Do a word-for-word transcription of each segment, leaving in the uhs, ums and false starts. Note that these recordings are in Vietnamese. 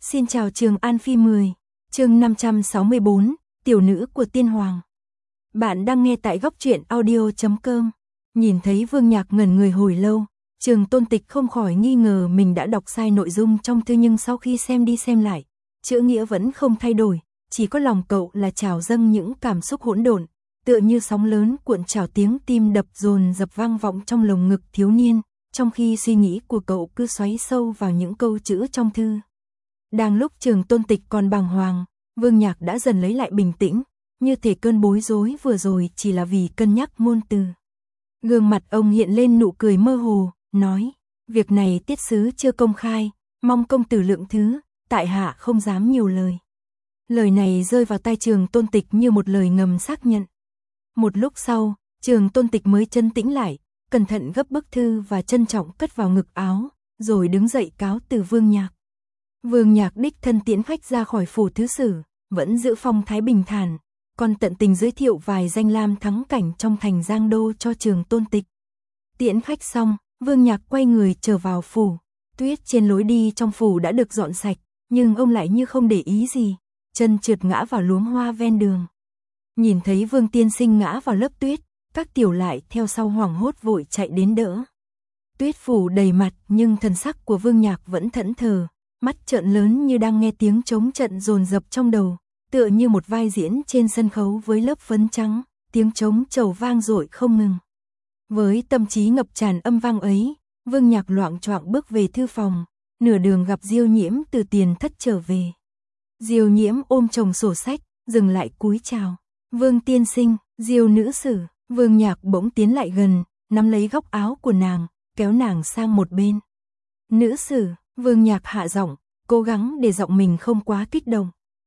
Xin chào Trường An Phi mười, chương năm trăm sáu mươi bốn, tiểu nữ của tiên hoàng. Bạn đang nghe tại góc truyện audio chấm com. Nhìn thấy Vương Nhạc ngẩn người hồi lâu, Trường Tôn Tịch không khỏi nghi ngờ mình đã đọc sai nội dung trong thư, nhưng sau khi xem đi xem lại, chữ nghĩa vẫn không thay đổi, chỉ có lòng cậu là trào dâng những cảm xúc hỗn độn, tựa như sóng lớn cuộn trào, tiếng tim đập dồn dập vang vọng trong lồng ngực thiếu niên, trong khi suy nghĩ của cậu cứ xoáy sâu vào những câu chữ trong thư. Đang lúc Trường Tôn Tịch còn bàng hoàng, Vương Nhạc đã dần lấy lại bình tĩnh, như thể cơn bối rối vừa rồi chỉ là vì cân nhắc ngôn từ. Gương mặt ông hiện lên nụ cười mơ hồ, nói, việc này tiết sứ chưa công khai, mong công tử lượng thứ, tại hạ không dám nhiều lời. Lời này rơi vào tai Trường Tôn Tịch như một lời ngầm xác nhận. Một lúc sau, Trường Tôn Tịch mới trấn tĩnh lại, cẩn thận gấp bức thư và trân trọng cất vào ngực áo, rồi đứng dậy cáo từ Vương Nhạc. Vương Nhạc đích thân tiễn khách ra khỏi phủ thứ sử, vẫn giữ phong thái bình thản, còn tận tình giới thiệu vài danh lam thắng cảnh trong thành Giang Đô cho Trường Tôn Tịch. Tiễn khách xong, Vương Nhạc quay người trở vào phủ. Tuyết trên lối đi trong phủ đã được dọn sạch, nhưng ông lại như không để ý gì, chân trượt ngã vào luống hoa ven đường. Nhìn thấy Vương tiên sinh ngã vào lớp tuyết, các tiểu lại theo sau hoảng hốt vội chạy đến đỡ. Tuyết phủ đầy mặt, nhưng thần sắc của Vương Nhạc vẫn thẫn thờ, mắt trợn lớn như đang nghe tiếng trống trận dồn dập trong đầu, tựa như một vai diễn trên sân khấu với lớp phấn trắng, tiếng trống trầu vang dội không ngừng. Với tâm trí ngập tràn âm vang ấy, Vương Nhạc loạng choạng bước về thư phòng, nửa đường gặp Diêu Nhiễm từ tiền thất trở về. Diêu Nhiễm ôm chồng sổ sách, dừng lại cúi chào. Vương tiên sinh, Diêu nữ sử. Vương Nhạc bỗng tiến lại gần, nắm lấy góc áo của nàng, kéo nàng sang một bên. Nữ sử. Vương Nhạc hạ giọng, cố gắng để giọng mình không quá kích động.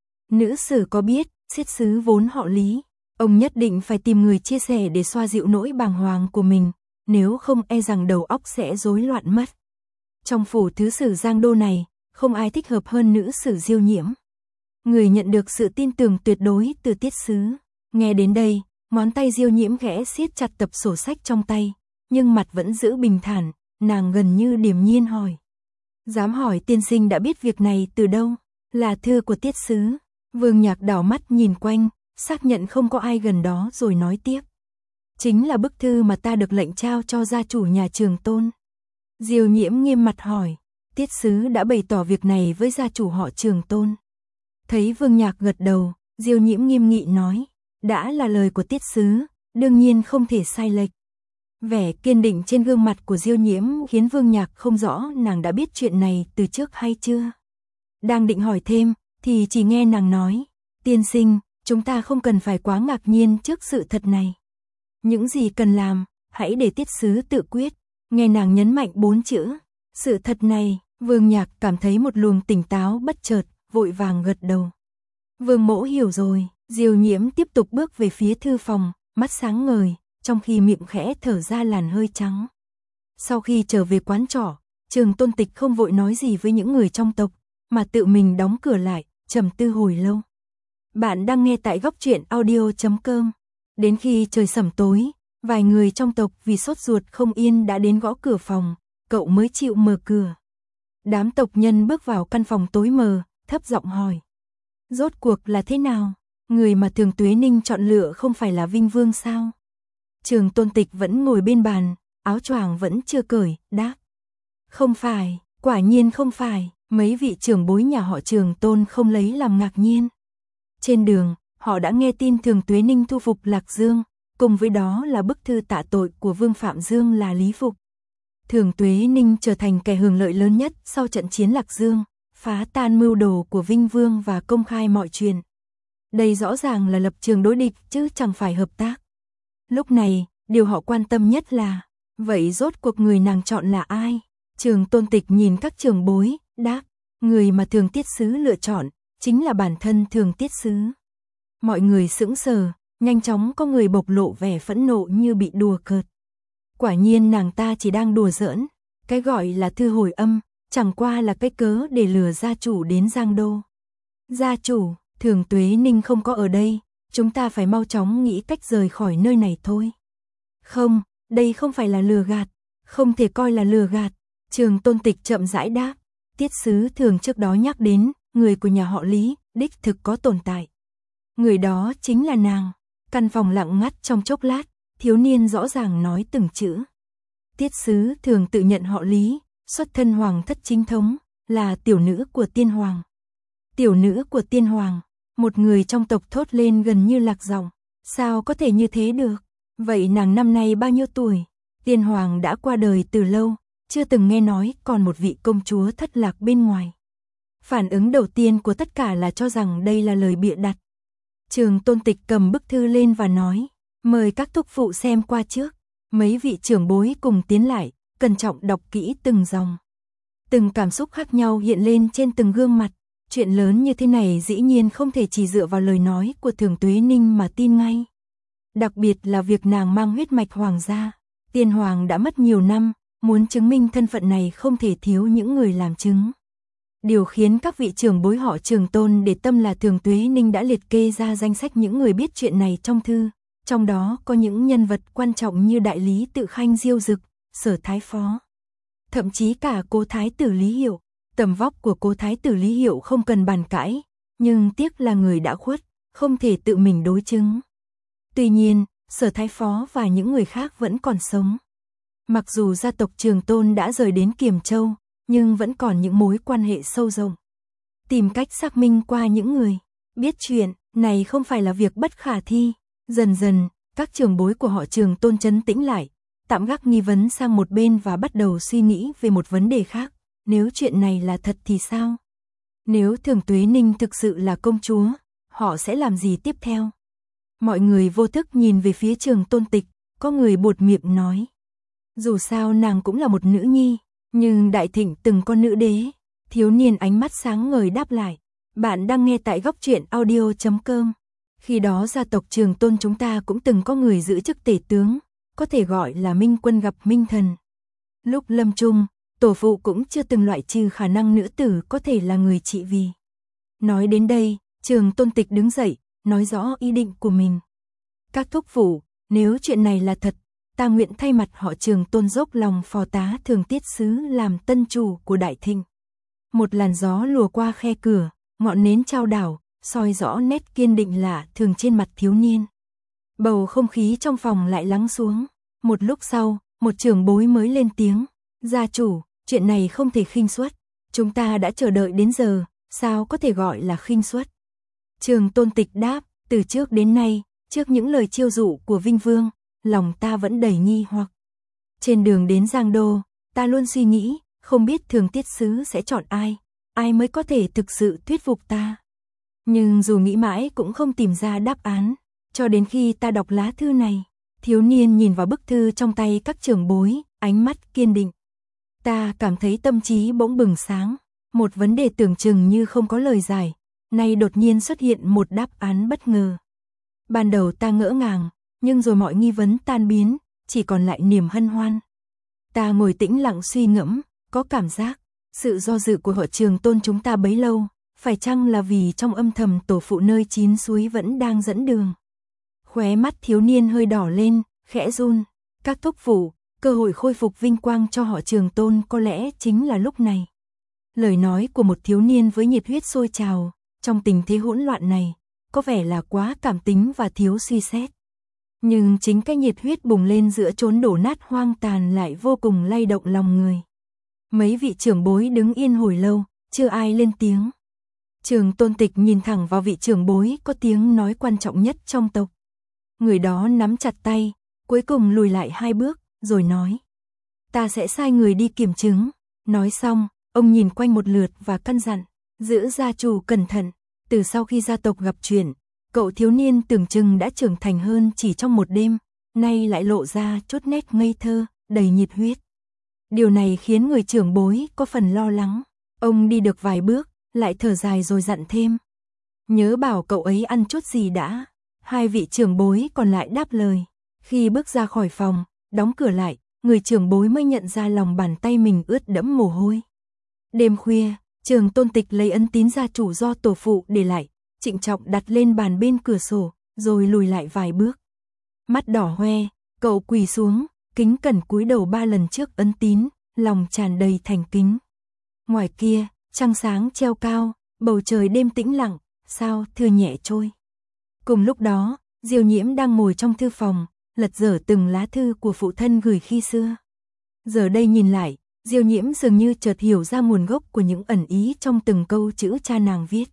Nữ sử có biết, xiết sứ vốn họ Lý, ông nhất định phải tìm người chia sẻ để xoa dịu nỗi bàng hoàng của mình, nếu không e rằng đầu óc sẽ rối loạn mất. Trong phủ thứ sử Giang Đô này, không ai thích hợp hơn nữ sử Diêu Nhiễm. Người nhận được sự tin tưởng tuyệt đối từ tiết sứ. Nghe đến đây, ngón tay Diêu Nhiễm khẽ siết chặt tập sổ sách trong tay, nhưng mặt vẫn giữ bình thản, nàng gần như điềm nhiên hỏi. Dám hỏi tiên sinh đã biết việc này từ đâu? Là thư của tiết sứ. Vương Nhạc đảo mắt nhìn quanh, xác nhận không có ai gần đó rồi nói tiếp. Chính là bức thư mà ta được lệnh trao cho gia chủ nhà Trường Tôn. Diêu Nhiễm nghiêm mặt hỏi, tiết sứ đã bày tỏ việc này với gia chủ họ Trường Tôn. Thấy Vương Nhạc gật đầu, Diêu Nhiễm nghiêm nghị nói, đã là lời của tiết sứ, đương nhiên không thể sai lệch. Vẻ kiên định trên gương mặt của Diêu Nhiễm khiến Vương Nhạc không rõ nàng đã biết chuyện này từ trước hay chưa. Đang định hỏi thêm, thì chỉ nghe nàng nói, tiên sinh, chúng ta không cần phải quá ngạc nhiên trước sự thật này. Những gì cần làm, hãy để tiết sứ tự quyết. Nghe nàng nhấn mạnh bốn chữ, sự thật này, Vương Nhạc cảm thấy một luồng tỉnh táo bất chợt, vội vàng gật đầu. Vương mỗ hiểu rồi. Diêu Nhiễm tiếp tục bước về phía thư phòng, mắt sáng ngời, trong khi miệng khẽ thở ra làn hơi trắng. Sau khi trở về quán trọ, Trường Tôn Tịch không vội nói gì với những người trong tộc, mà tự mình đóng cửa lại, trầm tư hồi lâu. Bạn đang nghe tại góc truyện audio chấm com. Đến khi trời sẩm tối, vài người trong tộc vì sốt ruột không yên đã đến gõ cửa phòng, cậu mới chịu mở cửa. Đám tộc nhân bước vào căn phòng tối mờ, thấp giọng hỏi. Rốt cuộc là thế nào? Người mà Thường Tuế Ninh chọn lựa không phải là Vinh Vương sao? Trường Tôn Tịch vẫn ngồi bên bàn, áo choàng vẫn chưa cởi, đáp. Không phải, quả nhiên không phải, mấy vị trưởng bối nhà họ Trường Tôn không lấy làm ngạc nhiên. Trên đường, họ đã nghe tin Thường Tuế Ninh thu phục Lạc Dương, cùng với đó là bức thư tạ tội của Vương Phạm Dương là Lý Phục. Thường Tuế Ninh trở thành kẻ hưởng lợi lớn nhất sau trận chiến Lạc Dương, phá tan mưu đồ của Vinh Vương và công khai mọi chuyện. Đây rõ ràng là lập trường đối địch chứ chẳng phải hợp tác. Lúc này, điều họ quan tâm nhất là, vậy rốt cuộc người nàng chọn là ai? Trường Tôn Tịch nhìn các trưởng bối, đáp, người mà Thường tiết sứ lựa chọn, chính là bản thân Thường tiết sứ. Mọi người sững sờ, nhanh chóng có người bộc lộ vẻ phẫn nộ như bị đùa cợt. Quả nhiên nàng ta chỉ đang đùa giỡn, cái gọi là thư hồi âm, chẳng qua là cái cớ để lừa gia chủ đến Giang Đô. Gia chủ, Thường Tuế Ninh không có ở đây, chúng ta phải mau chóng nghĩ cách rời khỏi nơi này thôi. Không, đây không phải là lừa gạt, không thể coi là lừa gạt. Trường Tôn Tịch chậm rãi đáp, tiết sứ Thường trước đó nhắc đến, người của nhà họ Lý, đích thực có tồn tại. Người đó chính là nàng. Căn phòng lặng ngắt trong chốc lát, thiếu niên rõ ràng nói từng chữ. Tiết Sứ thường tự nhận họ Lý, xuất thân hoàng thất chính thống, là tiểu nữ của tiên hoàng. Tiểu nữ của tiên hoàng, một người trong tộc thốt lên gần như lạc giọng. Sao có thể như thế được? Vậy nàng năm nay bao nhiêu tuổi? Tiên hoàng đã qua đời từ lâu, chưa từng nghe nói còn một vị công chúa thất lạc bên ngoài. Phản ứng đầu tiên của tất cả là cho rằng đây là lời bịa đặt. Trường Tôn Tịch cầm bức thư lên và nói, mời các thúc phụ xem qua trước. Mấy vị trưởng bối cùng tiến lại, cẩn trọng đọc kỹ từng dòng. Từng cảm xúc khác nhau hiện lên trên từng gương mặt. Chuyện lớn như thế này dĩ nhiên không thể chỉ dựa vào lời nói của Thường Tuế Ninh mà tin ngay. Đặc biệt là việc nàng mang huyết mạch hoàng gia. Tiên hoàng đã mất nhiều năm, muốn chứng minh thân phận này không thể thiếu những người làm chứng. Điều khiến các vị trưởng bối họ Trường Tôn để tâm là Thường Tuế Ninh đã liệt kê ra danh sách những người biết chuyện này trong thư. Trong đó có những nhân vật quan trọng như đại lý tự Khanh Diêu Dực, Sở Thái Phó. Thậm chí cả cố thái tử Lý Hiệu. Tầm vóc của cố thái tử Lý Hiệu không cần bàn cãi, nhưng tiếc là người đã khuất, không thể tự mình đối chứng. Tuy nhiên, Sở Thái Phó và những người khác vẫn còn sống. Mặc dù gia tộc Trường Tôn đã rời đến Kiềm Châu, nhưng vẫn còn những mối quan hệ sâu rộng. Tìm cách xác minh qua những người biết chuyện này không phải là việc bất khả thi. Dần dần, các trưởng bối của họ Trường Tôn trấn tĩnh lại, tạm gác nghi vấn sang một bên và bắt đầu suy nghĩ về một vấn đề khác. Nếu chuyện này là thật thì sao? Nếu Thường Tuế Ninh thực sự là công chúa, họ sẽ làm gì tiếp theo? Mọi người vô thức nhìn về phía Trường Tôn Tịch, có người buột miệng nói. Dù sao nàng cũng là một nữ nhi, nhưng Đại Thịnh từng có nữ đế. Thiếu niên ánh mắt sáng ngời đáp lại. Bạn đang nghe tại góc truyện audio chấm com. Khi đó gia tộc Trường Tôn chúng ta cũng từng có người giữ chức tể tướng, có thể gọi là Minh Quân gặp Minh Thần. Lúc lâm chung, tổ phụ cũng chưa từng loại trừ khả năng nữ tử có thể là người trị vì. Nói đến đây, Trường Tôn Tịch đứng dậy, nói rõ ý định của mình. Các thúc phụ, nếu chuyện này là thật, ta nguyện thay mặt họ Trường Tôn dốc lòng phò tá Thường Tiết Sứ làm tân chủ của Đại Thịnh. Một làn gió lùa qua khe cửa, ngọn nến trao đảo, soi rõ nét kiên định lạ thường trên mặt thiếu niên. Bầu không khí trong phòng lại lắng xuống. Một lúc sau, một trưởng bối mới lên tiếng. Gia chủ, chuyện này không thể khinh suất. Chúng ta đã chờ đợi đến giờ, sao có thể gọi là khinh suất? Trường Tôn Tịch đáp, từ trước đến nay, trước những lời chiêu dụ của Vinh Vương, lòng ta vẫn đầy nghi hoặc. Trên đường đến Giang Đô, ta luôn suy nghĩ, không biết Thường Tiết Sứ sẽ chọn ai, ai mới có thể thực sự thuyết phục ta. Nhưng dù nghĩ mãi cũng không tìm ra đáp án, cho đến khi ta đọc lá thư này. Thiếu niên nhìn vào bức thư trong tay các trưởng bối, ánh mắt kiên định. Ta cảm thấy tâm trí bỗng bừng sáng, một vấn đề tưởng chừng như không có lời giải, nay đột nhiên xuất hiện một đáp án bất ngờ. Ban đầu ta ngỡ ngàng, nhưng rồi mọi nghi vấn tan biến, chỉ còn lại niềm hân hoan. Ta ngồi tĩnh lặng suy ngẫm, có cảm giác, sự do dự của họ Trường Tôn chúng ta bấy lâu, phải chăng là vì trong âm thầm tổ phụ nơi chín suối vẫn đang dẫn đường. Khóe mắt thiếu niên hơi đỏ lên, khẽ run. Các thúc phụ, cơ hội khôi phục vinh quang cho họ Trường Tôn có lẽ chính là lúc này. Lời nói của một thiếu niên với nhiệt huyết sôi trào, trong tình thế hỗn loạn này, có vẻ là quá cảm tính và thiếu suy xét. Nhưng chính cái nhiệt huyết bùng lên giữa chốn đổ nát hoang tàn lại vô cùng lay động lòng người. Mấy vị trưởng bối đứng yên hồi lâu, chưa ai lên tiếng. Trường Tôn Tịch nhìn thẳng vào vị trưởng bối có tiếng nói quan trọng nhất trong tộc. Người đó nắm chặt tay, cuối cùng lùi lại hai bước, rồi nói. Ta sẽ sai người đi kiểm chứng. Nói xong, ông nhìn quanh một lượt và căn dặn, giữ gia chủ cẩn thận. Từ sau khi gia tộc gặp chuyện, cậu thiếu niên tưởng chừng đã trưởng thành hơn chỉ trong một đêm, nay lại lộ ra chút nét ngây thơ, đầy nhiệt huyết. Điều này khiến người trưởng bối có phần lo lắng. Ông đi được vài bước, lại thở dài rồi dặn thêm. Nhớ bảo cậu ấy ăn chút gì đã. Hai vị trưởng bối còn lại đáp lời. Khi bước ra khỏi phòng, đóng cửa lại, người trưởng bối mới nhận ra lòng bàn tay mình ướt đẫm mồ hôi. Đêm khuya, Trường Tôn Tịch lấy ấn tín gia chủ do tổ phụ để lại, trịnh trọng đặt lên bàn bên cửa sổ, rồi lùi lại vài bước. Mắt đỏ hoe, cậu quỳ xuống, kính cẩn cúi đầu ba lần trước ấn tín, lòng tràn đầy thành kính. Ngoài kia, trăng sáng treo cao, bầu trời đêm tĩnh lặng, sao thưa nhẹ trôi. Cùng lúc đó, Diêu Nhiễm đang ngồi trong thư phòng, lật dở từng lá thư của phụ thân gửi khi xưa. Giờ đây nhìn lại, Diêu Nhiễm dường như chợt hiểu ra nguồn gốc của những ẩn ý trong từng câu chữ cha nàng viết.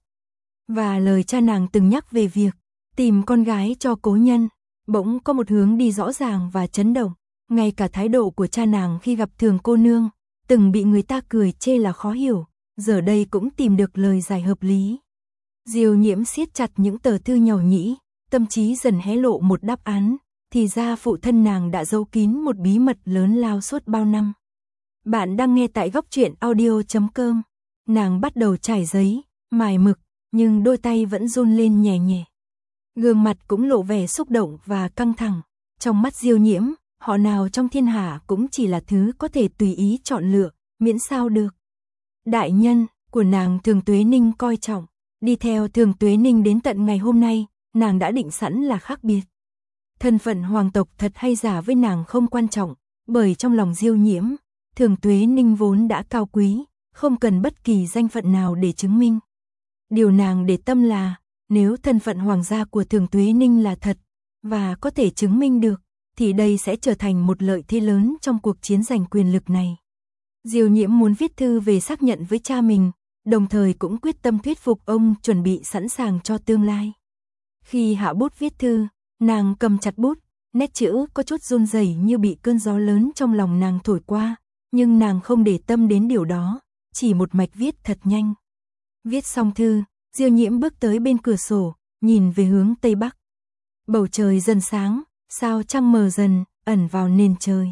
Và lời cha nàng từng nhắc về việc tìm con gái cho cố nhân, bỗng có một hướng đi rõ ràng và chấn động. Ngay cả thái độ của cha nàng khi gặp Thường cô nương, từng bị người ta cười chê là khó hiểu, giờ đây cũng tìm được lời giải hợp lý. Diêu Nhiễm siết chặt những tờ thư nhỏ nhĩ, tâm trí dần hé lộ một đáp án, thì ra phụ thân nàng đã giấu kín một bí mật lớn lao suốt bao năm. Bạn đang nghe tại góc truyện audio chấm com. Nàng bắt đầu trải giấy, mài mực, nhưng đôi tay vẫn run lên nhẹ nhẹ. Gương mặt cũng lộ vẻ xúc động và căng thẳng. Trong mắt Diêu Nhiễm, họ nào trong thiên hạ cũng chỉ là thứ có thể tùy ý chọn lựa, miễn sao được. Đại nhân của nàng Thường Tuế Ninh coi trọng, đi theo Thường Tuế Ninh đến tận ngày hôm nay, nàng đã định sẵn là khác biệt. Thân phận hoàng tộc thật hay giả với nàng không quan trọng, bởi trong lòng Diêu Nhiễm, Thường Tuế Ninh vốn đã cao quý, không cần bất kỳ danh phận nào để chứng minh. Điều nàng để tâm là, nếu thân phận hoàng gia của Thường Tuế Ninh là thật, và có thể chứng minh được, thì đây sẽ trở thành một lợi thế lớn trong cuộc chiến giành quyền lực này. Diêu Nhiễm muốn viết thư về xác nhận với cha mình, đồng thời cũng quyết tâm thuyết phục ông chuẩn bị sẵn sàng cho tương lai. Khi hạ bút viết thư, nàng cầm chặt bút, nét chữ có chút run rẩy như bị cơn gió lớn trong lòng nàng thổi qua, nhưng nàng không để tâm đến điều đó, chỉ một mạch viết thật nhanh. Viết xong thư, Diêu Nhiễm bước tới bên cửa sổ, nhìn về hướng Tây Bắc. Bầu trời dần sáng, sao trăng mờ dần, ẩn vào nền trời.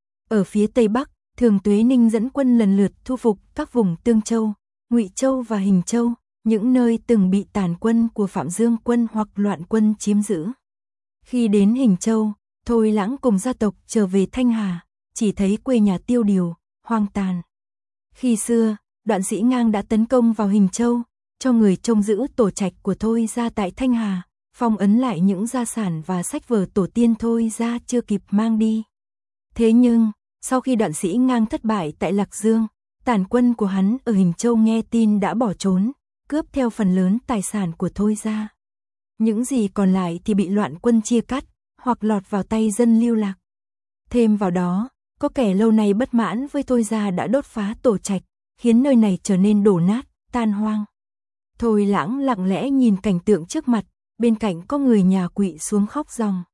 Ở phía Tây Bắc, Thường Tuế Ninh dẫn quân lần lượt thu phục các vùng Tương Châu, Ngụy Châu và Hình Châu, những nơi từng bị tàn quân của Phạm Dương quân hoặc loạn quân chiếm giữ. Khi đến Hình Châu, Thôi Lãng cùng gia tộc trở về Thanh Hà, chỉ thấy quê nhà tiêu điều, hoang tàn. Khi xưa, Đoạn Sĩ Ngang đã tấn công vào Hình Châu, cho người trông giữ tổ trạch của Thôi gia tại Thanh Hà, phong ấn lại những gia sản và sách vở tổ tiên Thôi gia chưa kịp mang đi. Thế nhưng, sau khi Đoạn Sĩ Ngang thất bại tại Lạc Dương, tàn quân của hắn ở Hình Châu nghe tin đã bỏ trốn, cướp theo phần lớn tài sản của Thôi gia. Những gì còn lại thì bị loạn quân chia cắt, hoặc lọt vào tay dân lưu lạc. Thêm vào đó, có kẻ lâu nay bất mãn với Thôi gia đã đốt phá tổ trạch, khiến nơi này trở nên đổ nát, tan hoang. Thôi Lãng lặng lẽ nhìn cảnh tượng trước mặt, bên cạnh có người nhà quỵ xuống khóc ròng.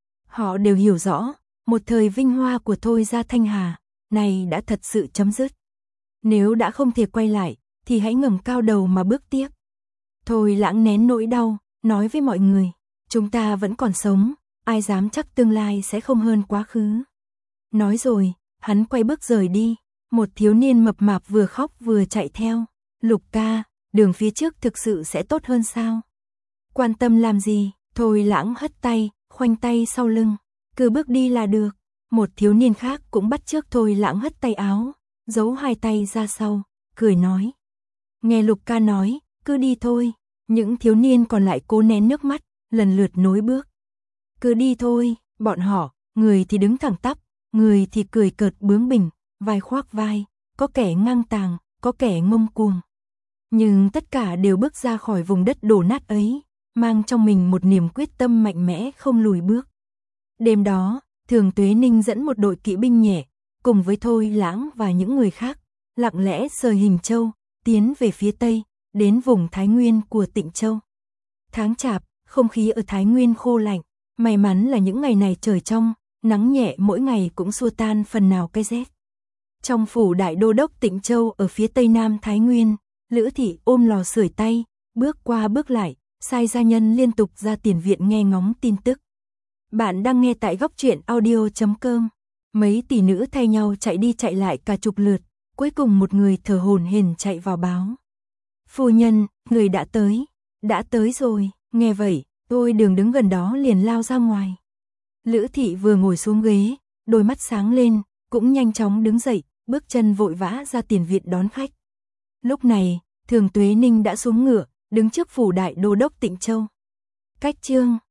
Họ đều hiểu rõ, một thời vinh hoa của Thôi gia Thanh Hà, này đã thật sự chấm dứt. Nếu đã không thể quay lại, thì hãy ngẩng cao đầu mà bước tiếp. Thôi Lãng nén nỗi đau, nói với mọi người, chúng ta vẫn còn sống, ai dám chắc tương lai sẽ không hơn quá khứ. Nói rồi, hắn quay bước rời đi, một thiếu niên mập mạp vừa khóc vừa chạy theo. Lục ca, đường phía trước thực sự sẽ tốt hơn sao? Quan tâm làm gì? Thôi Lãng hất tay, khoanh tay sau lưng, cứ bước đi là được. Một thiếu niên khác cũng bắt chước Thôi Lãng hất tay áo, giấu hai tay ra sau, cười nói. Nghe Lục ca nói, cứ đi thôi. Những thiếu niên còn lại cố nén nước mắt, lần lượt nối bước. Cứ đi thôi, bọn họ, người thì đứng thẳng tắp, người thì cười cợt bướng bỉnh, vai khoác vai, có kẻ ngang tàng, có kẻ ngông cuồng. Nhưng tất cả đều bước ra khỏi vùng đất đổ nát ấy, mang trong mình một niềm quyết tâm mạnh mẽ không lùi bước. Đêm đó, Thường Tuế Ninh dẫn một đội kỵ binh nhẹ, cùng với Thôi Lãng và những người khác, lặng lẽ rời Hình Châu, tiến về phía Tây, đến vùng Thái Nguyên của Tịnh Châu. Tháng Chạp, không khí ở Thái Nguyên khô lạnh, may mắn là những ngày này trời trong, nắng nhẹ mỗi ngày cũng xua tan phần nào cái rét. Trong phủ đại đô đốc Tịnh Châu ở phía tây nam Thái Nguyên, Lữ Thị ôm lò sưởi tay, bước qua bước lại, sai gia nhân liên tục ra tiền viện nghe ngóng tin tức. Bạn đang nghe tại góc truyện audio chấm com. Mấy tỷ nữ thay nhau chạy đi chạy lại cả chục lượt, cuối cùng một người thở hổn hển chạy vào báo. Phu nhân, người đã tới, đã tới rồi. Nghe vậy, tôi đường đứng gần đó liền lao ra ngoài. Lữ Thị vừa ngồi xuống ghế, đôi mắt sáng lên, cũng nhanh chóng đứng dậy, bước chân vội vã ra tiền viện đón khách. Lúc này, Thường Tuế Ninh đã xuống ngựa, đứng trước phủ đại đô đốc Tịnh Châu. Cách chương